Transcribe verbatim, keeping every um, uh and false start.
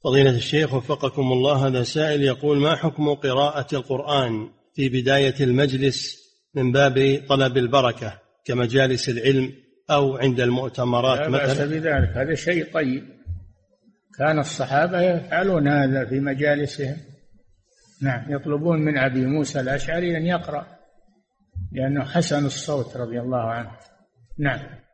فضيلة الشيخ وفقكم الله، هذا سائل يقول: ما حكم قراءة القرآن في بداية المجلس من باب طلب البركة كمجالس العلم أو عند المؤتمرات لا مثلا؟ بأس بذلك، هذا شيء طيب، كان الصحابة يفعلون هذا في مجالسهم. نعم، يطلبون من أبي موسى الأشعري أن يقرأ لأنه حسن الصوت رضي الله عنه. نعم.